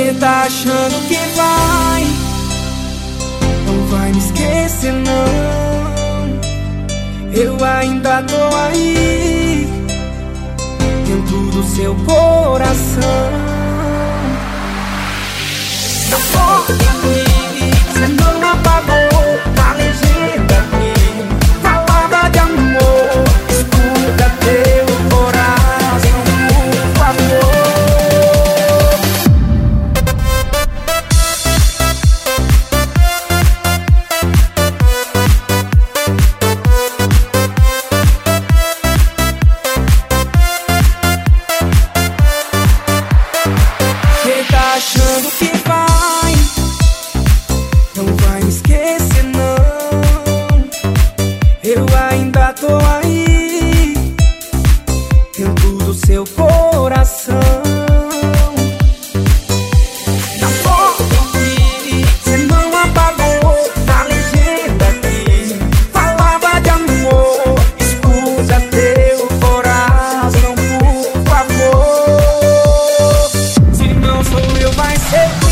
Cê tá achando que não vai me esquecer não. Eu ainda tô aí, dentro do seu coração. Não pode ir, cê não apagou a legenda que falava de amor. Escuta teu coração, por favor. Cê tá achando que não vai me esquecer não. Eu ainda tô aí, dentro do seu coração. Não pode ir, cê não apagou a legenda que falava de amor. Escuta teu coração, por favor. Se não sou eu, vai ser